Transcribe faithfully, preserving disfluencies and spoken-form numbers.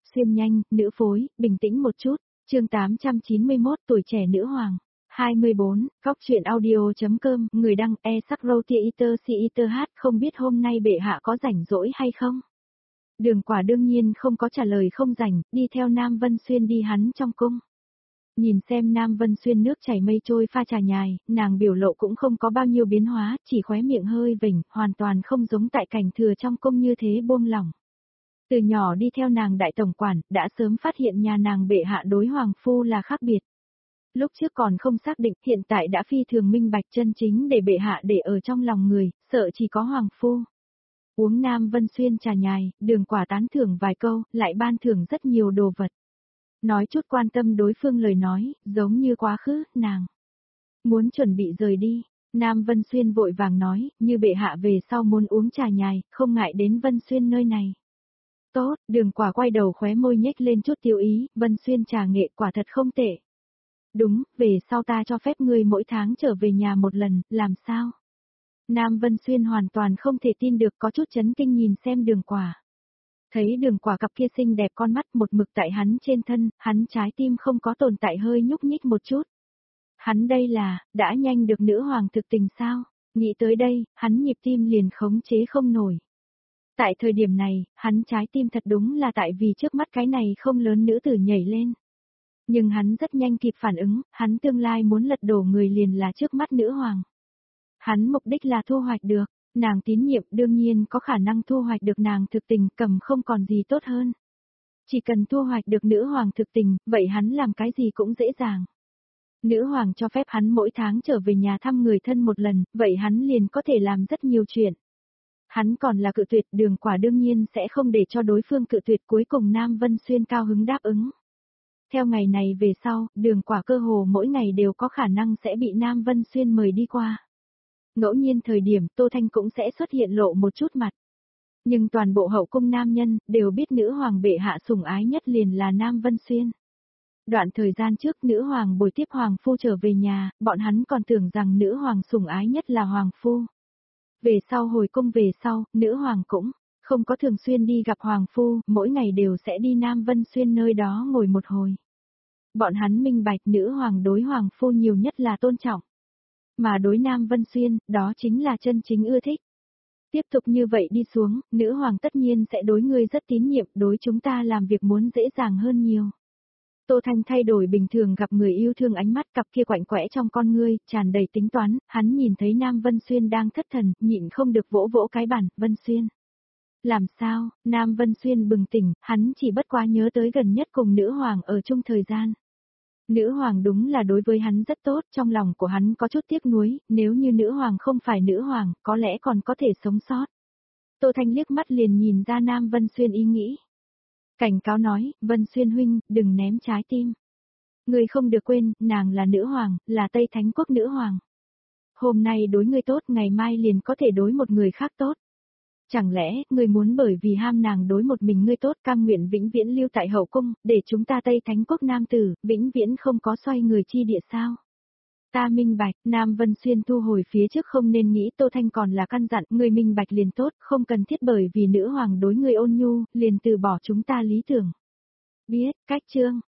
xuyên nhanh, nữ phối, bình tĩnh một chút. Chương tám trăm chín mươi mốt tuổi trẻ nữ hoàng. hai mươi bốn, Cóc truyện audio.com, người đăng e sắc roti iter si iter hát, không biết hôm nay bệ hạ có rảnh rỗi hay không? Đường Quả đương nhiên không có trả lời không rảnh, đi theo Nam Vân Xuyên đi hắn trong cung. Nhìn xem Nam Vân Xuyên nước chảy mây trôi pha trà nhài, nàng biểu lộ cũng không có bao nhiêu biến hóa, chỉ khóe miệng hơi vểnh, hoàn toàn không giống tại cảnh thừa trong cung như thế buông lỏng. Từ nhỏ đi theo nàng đại tổng quản, đã sớm phát hiện nhà nàng bệ hạ đối hoàng phu là khác biệt. Lúc trước còn không xác định, hiện tại đã phi thường minh bạch chân chính để bệ hạ để ở trong lòng người, sợ chỉ có hoàng phu. Uống Nam Vân Xuyên trà nhài, Đường Quả tán thưởng vài câu, lại ban thưởng rất nhiều đồ vật. Nói chút quan tâm đối phương lời nói, giống như quá khứ, nàng muốn chuẩn bị rời đi. Nam Vân Xuyên vội vàng nói, như bệ hạ về sau muốn uống trà nhài, không ngại đến Vân Xuyên nơi này. Tốt, Đường Quả quay đầu khóe môi nhếch lên chút tiêu ý, Vân Xuyên trà nghệ quả thật không tệ. Đúng, về sau ta cho phép ngươi mỗi tháng trở về nhà một lần, làm sao? Nam Vân Xuyên hoàn toàn không thể tin được, có chút chấn kinh nhìn xem Đường Quả. Thấy Đường Quả cặp kia xinh đẹp con mắt một mực tại hắn trên thân, hắn trái tim không có tồn tại hơi nhúc nhích một chút. Hắn đây là, đã nhanh được nữ hoàng thực tình sao? Nghĩ tới đây, hắn nhịp tim liền khống chế không nổi. Tại thời điểm này, hắn trái tim thật đúng là tại vì trước mắt cái này không lớn nữ tử nhảy lên. Nhưng hắn rất nhanh kịp phản ứng, hắn tương lai muốn lật đổ người liền là trước mắt nữ hoàng. Hắn mục đích là thu hoạch được, nàng tín nhiệm đương nhiên có khả năng thu hoạch được nàng thực tình, cầm không còn gì tốt hơn. Chỉ cần thu hoạch được nữ hoàng thực tình, vậy hắn làm cái gì cũng dễ dàng. Nữ hoàng cho phép hắn mỗi tháng trở về nhà thăm người thân một lần, vậy hắn liền có thể làm rất nhiều chuyện. Hắn còn là cự tuyệt, Đường Quả đương nhiên sẽ không để cho đối phương cự tuyệt, cuối cùng Nam Vân Xuyên cao hứng đáp ứng. Theo ngày này về sau, Đường Quả cơ hồ mỗi ngày đều có khả năng sẽ bị Nam Vân Xuyên mời đi qua. Ngẫu nhiên thời điểm Tô Thanh cũng sẽ xuất hiện lộ một chút mặt. Nhưng toàn bộ hậu cung nam nhân đều biết nữ hoàng bệ hạ sủng ái nhất liền là Nam Vân Xuyên. Đoạn thời gian trước nữ hoàng bồi tiếp hoàng phu trở về nhà, bọn hắn còn tưởng rằng nữ hoàng sủng ái nhất là hoàng phu. Về sau hồi cung về sau, nữ hoàng cũng không có thường xuyên đi gặp hoàng phu, mỗi ngày đều sẽ đi Nam Vân Xuyên nơi đó ngồi một hồi. Bọn hắn minh bạch nữ hoàng đối hoàng phu nhiều nhất là tôn trọng. Mà đối Nam Vân Xuyên, đó chính là chân chính ưa thích. Tiếp tục như vậy đi xuống, nữ hoàng tất nhiên sẽ đối ngươi rất tín nhiệm, đối chúng ta làm việc muốn dễ dàng hơn nhiều. Tô Thanh thay đổi bình thường gặp người yêu thương ánh mắt, cặp kia quạnh quẽ trong con ngươi, tràn đầy tính toán, hắn nhìn thấy Nam Vân Xuyên đang thất thần, nhịn không được vỗ vỗ cái bàn, Vân Xuyên. Làm sao? Nam Vân Xuyên bừng tỉnh, hắn chỉ bất quá nhớ tới gần nhất cùng nữ hoàng ở chung thời gian. Nữ hoàng đúng là đối với hắn rất tốt, trong lòng của hắn có chút tiếc nuối, nếu như nữ hoàng không phải nữ hoàng, có lẽ còn có thể sống sót. Tô Thanh liếc mắt liền nhìn ra Nam Vân Xuyên ý nghĩ. Cảnh cáo nói, Vân Xuyên huynh, đừng ném trái tim. Ngươi không được quên, nàng là nữ hoàng, là Tây Thánh Quốc nữ hoàng. Hôm nay đối ngươi tốt, ngày mai liền có thể đối một người khác tốt. Chẳng lẽ, ngươi muốn bởi vì ham nàng đối một mình ngươi tốt, cam nguyện vĩnh viễn lưu tại hậu cung, để chúng ta Tây Thánh Quốc nam tử, vĩnh viễn không có xoay người chi địa sao? Ta minh bạch, Nam Vân Xuyên thu hồi phía trước không nên nghĩ Tô Thanh còn là căn dặn, ngươi minh bạch liền tốt, không cần thiết bởi vì nữ hoàng đối ngươi ôn nhu, liền từ bỏ chúng ta lý tưởng. Biết, cách chương.